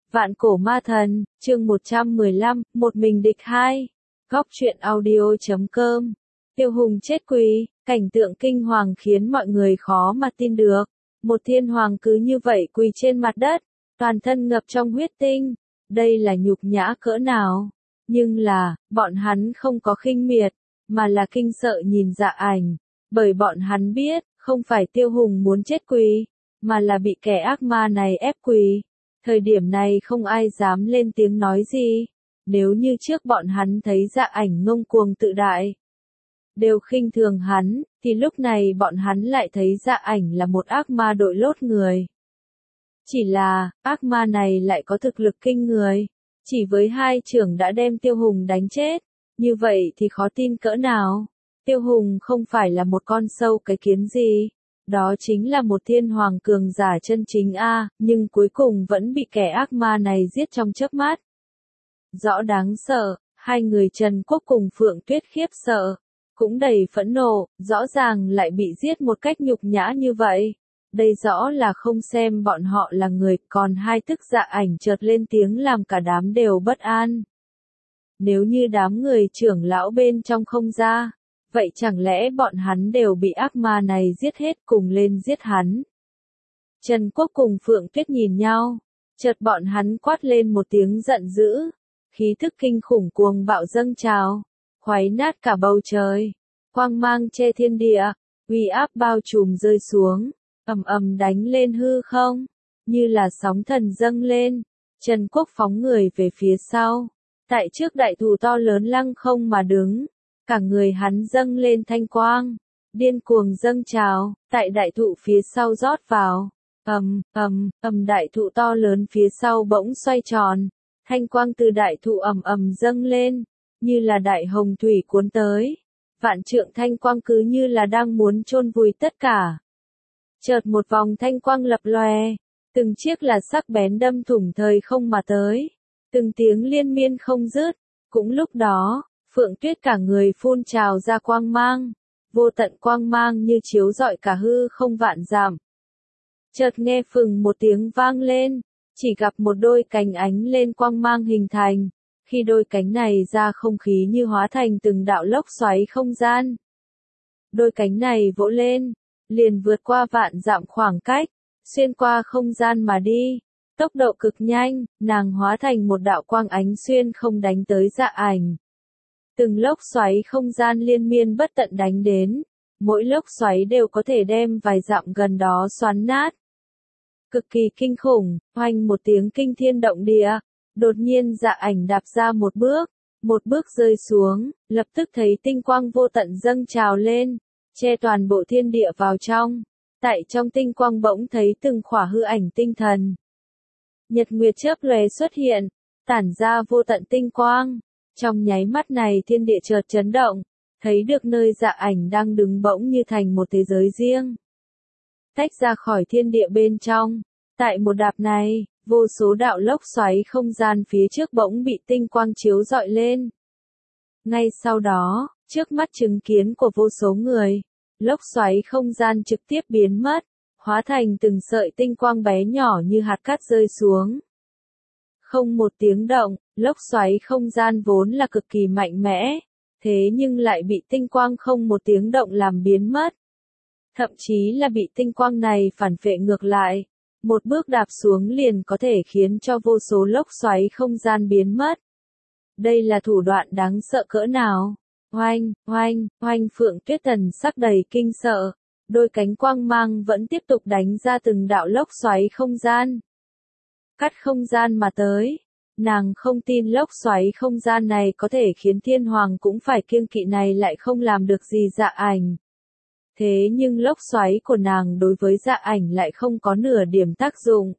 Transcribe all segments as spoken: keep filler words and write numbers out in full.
Vạn cổ ma thần, chương một trăm mười lăm, một mình địch hai. Góc truyện audio chấm com. Tiêu Hùng chết quỳ, cảnh tượng kinh hoàng khiến mọi người khó mà tin được. Một thiên hoàng cứ như vậy quỳ trên mặt đất, toàn thân ngập trong huyết tinh. Đây là nhục nhã cỡ nào? Nhưng là, bọn hắn không có khinh miệt, mà là kinh sợ nhìn Dạ Ảnh. Bởi bọn hắn biết, không phải Tiêu Hùng muốn chết quỳ, mà là bị kẻ ác ma này ép quỳ. Thời điểm này không ai dám lên tiếng nói gì. Nếu như trước bọn hắn thấy Dạ Ảnh ngông cuồng tự đại, đều khinh thường hắn, thì lúc này bọn hắn lại thấy Dạ Ảnh là một ác ma đội lốt người. Chỉ là, ác ma này lại có thực lực kinh người. Chỉ với hai chưởng đã đem Tiêu Hùng đánh chết. Như vậy thì khó tin cỡ nào. Tiêu Hùng không phải là một con sâu cái kiến gì. Đó chính là một thiên hoàng cường giả chân chính a, nhưng cuối cùng vẫn bị kẻ ác ma này giết trong chớp mắt. Rõ đáng sợ, hai người Trần Quốc cùng Phượng Tuyết khiếp sợ, cũng đầy phẫn nộ, rõ ràng lại bị giết một cách nhục nhã như vậy. Đây rõ là không xem bọn họ là người, còn hai tức Dạ Ảnh chợt lên tiếng làm cả đám đều bất an. Nếu như đám người trưởng lão bên trong không ra, vậy chẳng lẽ bọn hắn đều bị ác ma này giết hết cùng lên giết hắn? Trần Quốc cùng Phượng Tuyết nhìn nhau, chợt bọn hắn quát lên một tiếng giận dữ, khí thức kinh khủng cuồng bạo dâng trào, khuấy nát cả bầu trời, quang mang che thiên địa, uy áp bao trùm rơi xuống, ầm ầm đánh lên hư không, như là sóng thần dâng lên. Trần Quốc phóng người về phía sau, tại trước đại thụ to lớn lăng không mà đứng. Cả người hắn dâng lên thanh quang, điên cuồng dâng trào, tại đại thụ phía sau rót vào, ầm, ầm, ầm đại thụ to lớn phía sau bỗng xoay tròn, thanh quang từ đại thụ ầm ầm dâng lên, như là đại hồng thủy cuốn tới, vạn trượng thanh quang cứ như là đang muốn chôn vùi tất cả. Chợt một vòng thanh quang lập lòe, từng chiếc là sắc bén đâm thủng thời không mà tới, từng tiếng liên miên không dứt, cũng lúc đó. Phượng Tuyết cả người phun trào ra quang mang, vô tận quang mang như chiếu rọi cả hư không vạn dặm. Chợt nghe phừng một tiếng vang lên, chỉ gặp một đôi cánh ánh lên quang mang hình thành, khi đôi cánh này ra không khí như hóa thành từng đạo lốc xoáy không gian. Đôi cánh này vỗ lên, liền vượt qua vạn dặm khoảng cách, xuyên qua không gian mà đi, tốc độ cực nhanh, nàng hóa thành một đạo quang ánh xuyên không đánh tới Dạ Ảnh. Từng lốc xoáy không gian liên miên bất tận đánh đến, mỗi lốc xoáy đều có thể đem vài dặm gần đó xoắn nát. Cực kỳ kinh khủng, oanh một tiếng kinh thiên động địa, đột nhiên Dạ Ảnh đạp ra một bước, một bước rơi xuống, lập tức thấy tinh quang vô tận dâng trào lên, che toàn bộ thiên địa vào trong. Tại trong tinh quang bỗng thấy từng khỏa hư ảnh tinh thần. Nhật nguyệt chớp lóe xuất hiện, tản ra vô tận tinh quang. Trong nháy mắt này thiên địa chợt chấn động, thấy được nơi Dạ Ảnh đang đứng bỗng như thành một thế giới riêng. Tách ra khỏi thiên địa bên trong, tại một đạp này, vô số đạo lốc xoáy không gian phía trước bỗng bị tinh quang chiếu rọi lên. Ngay sau đó, trước mắt chứng kiến của vô số người, lốc xoáy không gian trực tiếp biến mất, hóa thành từng sợi tinh quang bé nhỏ như hạt cát rơi xuống. Không một tiếng động, lốc xoáy không gian vốn là cực kỳ mạnh mẽ, thế nhưng lại bị tinh quang không một tiếng động làm biến mất. Thậm chí là bị tinh quang này phản phệ ngược lại, một bước đạp xuống liền có thể khiến cho vô số lốc xoáy không gian biến mất. Đây là thủ đoạn đáng sợ cỡ nào? Oanh, oanh, oanh Phượng Tuyết thần sắc đầy kinh sợ, đôi cánh quang mang vẫn tiếp tục đánh ra từng đạo lốc xoáy không gian. Cắt không gian mà tới, nàng không tin lốc xoáy không gian này có thể khiến thiên hoàng cũng phải kiêng kỵ này lại không làm được gì Dạ Ảnh. Thế nhưng lốc xoáy của nàng đối với Dạ Ảnh lại không có nửa điểm tác dụng.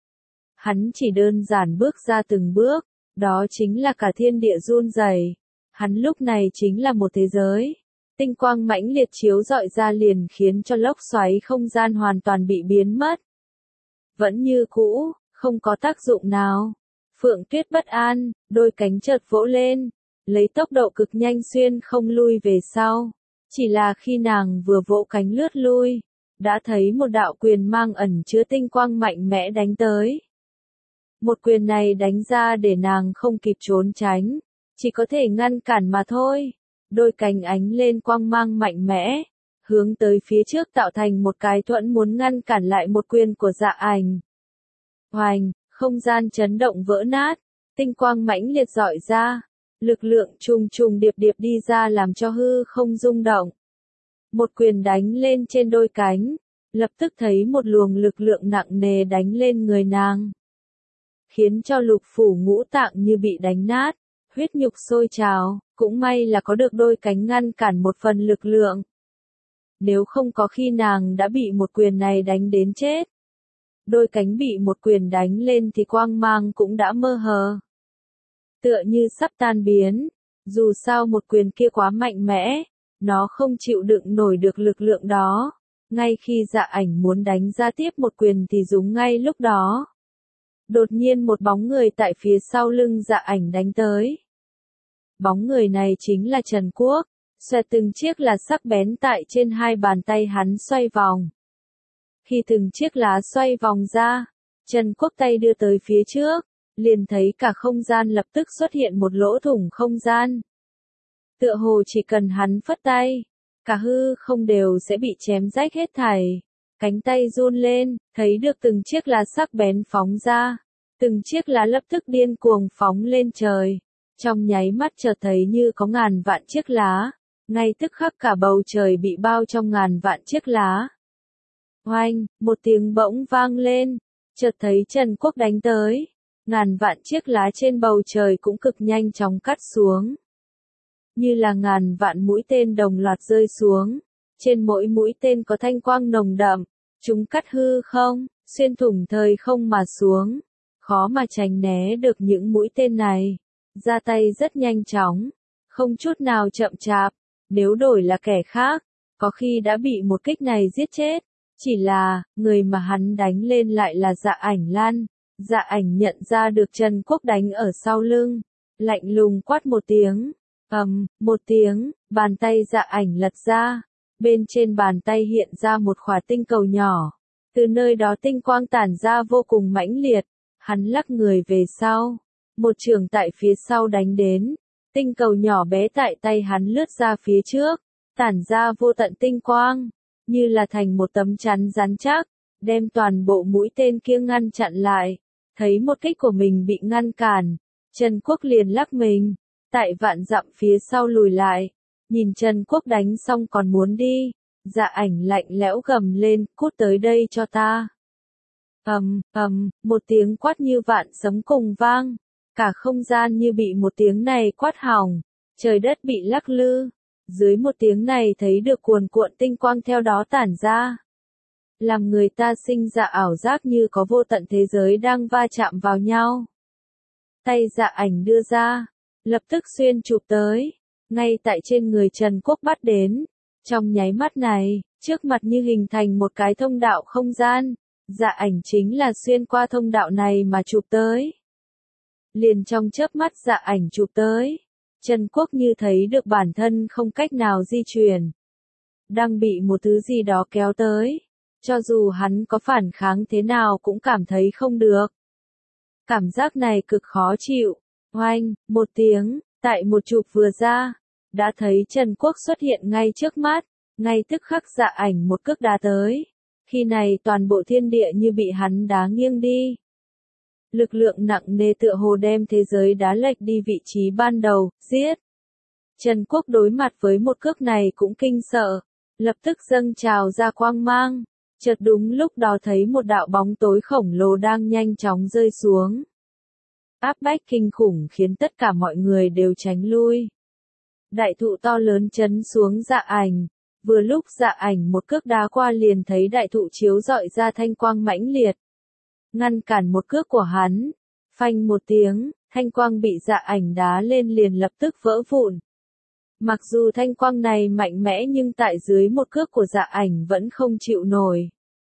Hắn chỉ đơn giản bước ra từng bước, đó chính là cả thiên địa run rẩy. Hắn lúc này chính là một thế giới. Tinh quang mãnh liệt chiếu rọi ra liền khiến cho lốc xoáy không gian hoàn toàn bị biến mất. Vẫn như cũ, không có tác dụng nào. Phượng Tuyết bất an, đôi cánh chợt vỗ lên, lấy tốc độ cực nhanh xuyên không lui về sau. Chỉ là khi nàng vừa vỗ cánh lướt lui, đã thấy một đạo quyền mang ẩn chứa tinh quang mạnh mẽ đánh tới. Một quyền này đánh ra để nàng không kịp trốn tránh, chỉ có thể ngăn cản mà thôi. Đôi cánh ánh lên quang mang mạnh mẽ, hướng tới phía trước tạo thành một cái thuẫn muốn ngăn cản lại một quyền của Dạ Ảnh. Hoành, không gian chấn động vỡ nát, tinh quang mãnh liệt rọi ra, lực lượng trùng trùng điệp điệp đi ra làm cho hư không rung động. Một quyền đánh lên trên đôi cánh, lập tức thấy một luồng lực lượng nặng nề đánh lên người nàng, khiến cho lục phủ ngũ tạng như bị đánh nát, huyết nhục sôi trào, cũng may là có được đôi cánh ngăn cản một phần lực lượng. Nếu không có khi nàng đã bị một quyền này đánh đến chết. Đôi cánh bị một quyền đánh lên thì quang mang cũng đã mơ hồ, tựa như sắp tan biến, dù sao một quyền kia quá mạnh mẽ, nó không chịu đựng nổi được lực lượng đó. Ngay khi Dạ Ảnh muốn đánh ra tiếp một quyền thì đúng ngay lúc đó, đột nhiên một bóng người tại phía sau lưng Dạ Ảnh đánh tới. Bóng người này chính là Trần Quốc, xoẹt từng chiếc là sắc bén tại trên hai bàn tay hắn xoay vòng. Khi từng chiếc lá xoay vòng ra, Trần Quốc tay đưa tới phía trước, liền thấy cả không gian lập tức xuất hiện một lỗ thủng không gian. Tựa hồ chỉ cần hắn phất tay, cả hư không đều sẽ bị chém rách hết thảy. Cánh tay run lên, thấy được từng chiếc lá sắc bén phóng ra, từng chiếc lá lập tức điên cuồng phóng lên trời. Trong nháy mắt chợt thấy như có ngàn vạn chiếc lá, ngay tức khắc cả bầu trời bị bao trong ngàn vạn chiếc lá. Oanh, một tiếng bỗng vang lên, chợt thấy Trần Quốc đánh tới, ngàn vạn chiếc lá trên bầu trời cũng cực nhanh chóng cắt xuống. Như là ngàn vạn mũi tên đồng loạt rơi xuống, trên mỗi mũi tên có thanh quang nồng đậm, chúng cắt hư không, xuyên thủng thời không mà xuống, khó mà tránh né được những mũi tên này. Ra tay rất nhanh chóng, không chút nào chậm chạp, nếu đổi là kẻ khác, có khi đã bị một kích này giết chết. Chỉ là, người mà hắn đánh lên lại là Dạ Ảnh Lan. Dạ Ảnh nhận ra được Trần Quốc đánh ở sau lưng, lạnh lùng quát một tiếng, ầm, một tiếng, bàn tay Dạ Ảnh lật ra, bên trên bàn tay hiện ra một khỏa tinh cầu nhỏ, từ nơi đó tinh quang tản ra vô cùng mãnh liệt, hắn lắc người về sau, một chưởng tại phía sau đánh đến, tinh cầu nhỏ bé tại tay hắn lướt ra phía trước, tản ra vô tận tinh quang, như là thành một tấm chắn rắn chắc, đem toàn bộ mũi tên kia ngăn chặn lại. Thấy một kích của mình bị ngăn cản, Trần Quốc liền lắc mình, tại vạn dặm phía sau lùi lại, nhìn Trần Quốc đánh xong còn muốn đi, Dạ Ảnh lạnh lẽo gầm lên, cút tới đây cho ta. Ầm, ầm, một tiếng quát như vạn sấm cùng vang, cả không gian như bị một tiếng này quát hỏng, trời đất bị lắc lư, dưới một tiếng này thấy được cuồn cuộn tinh quang theo đó tản ra. Làm người ta sinh ra ảo giác như có vô tận thế giới đang va chạm vào nhau. Tay Dạ Ảnh đưa ra, lập tức xuyên chụp tới, ngay tại trên người Trần Quốc bắt đến. Trong nháy mắt này, trước mặt như hình thành một cái thông đạo không gian, Dạ Ảnh chính là xuyên qua thông đạo này mà chụp tới. Liền trong chớp mắt Dạ Ảnh chụp tới, Trần Quốc như thấy được bản thân không cách nào di chuyển, đang bị một thứ gì đó kéo tới. Cho dù hắn có phản kháng thế nào cũng cảm thấy không được. Cảm giác này cực khó chịu. Oanh, một tiếng, tại một chụp vừa ra, đã thấy Trần Quốc xuất hiện ngay trước mắt, ngay tức khắc Dạ Ảnh một cước đá tới. Khi này toàn bộ thiên địa như bị hắn đá nghiêng đi. Lực lượng nặng nề tựa hồ đem thế giới đá lệch đi vị trí ban đầu, giết. Trần Quốc đối mặt với một cước này cũng kinh sợ, lập tức dâng trào ra quang mang. Chợt đúng lúc đó thấy một đạo bóng tối khổng lồ đang nhanh chóng rơi xuống. Áp bách kinh khủng khiến tất cả mọi người đều tránh lui. Đại thụ to lớn chấn xuống Dạ Ảnh, vừa lúc Dạ Ảnh một cước đá qua liền thấy đại thụ chiếu rọi ra thanh quang mãnh liệt. Ngăn cản một cước của hắn, phanh một tiếng, thanh quang bị Dạ Ảnh đá lên liền lập tức vỡ vụn. Mặc dù thanh quang này mạnh mẽ nhưng tại dưới một cước của Dạ Ảnh vẫn không chịu nổi.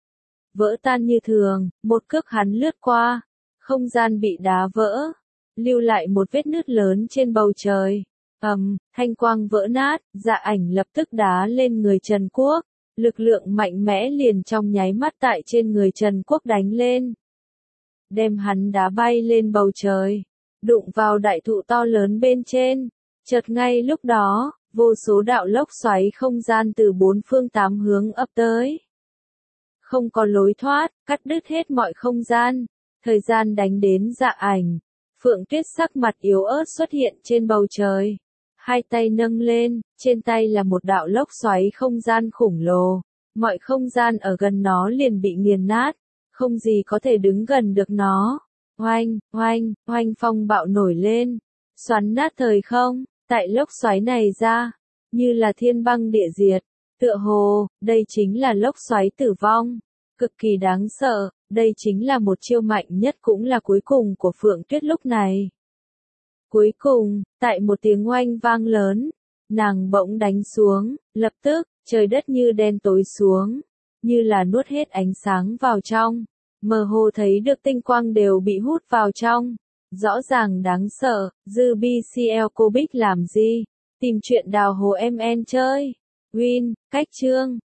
Vỡ tan như thường, một cước hắn lướt qua, không gian bị đá vỡ, lưu lại một vết nứt lớn trên bầu trời. Ầm, thanh quang vỡ nát, Dạ Ảnh lập tức đá lên người Trần Quốc, lực lượng mạnh mẽ liền trong nháy mắt tại trên người Trần Quốc đánh lên. đem hắn đá bay lên bầu trời, đụng vào đại thụ to lớn bên trên. Chợt ngay lúc đó, vô số đạo lốc xoáy không gian từ bốn phương tám hướng ập tới. Không có lối thoát, cắt đứt hết mọi không gian, thời gian đánh đến dạ ảnh. Phượng Tuyết sắc mặt yếu ớt xuất hiện trên bầu trời. Hai tay nâng lên, trên tay là một đạo lốc xoáy không gian khủng lồ. Mọi không gian ở gần nó liền bị nghiền nát, không gì có thể đứng gần được nó. Oanh, oanh, oanh phong bạo nổi lên, xoắn nát thời không, tại lốc xoáy này ra, như là thiên băng địa diệt. Tựa hồ, đây chính là lốc xoáy tử vong, cực kỳ đáng sợ, đây chính là một chiêu mạnh nhất cũng là cuối cùng của Phượng Tuyết lúc này. Cuối cùng, tại một tiếng oanh vang lớn, nàng bỗng đánh xuống, lập tức, trời đất như đen tối xuống, như là nuốt hết ánh sáng vào trong, mơ hồ thấy được tinh quang đều bị hút vào trong, rõ ràng đáng sợ. Dư bê xê lờ cô Bích làm gì? Tìm chuyện đào hồ em en chơi. Win, cách chương.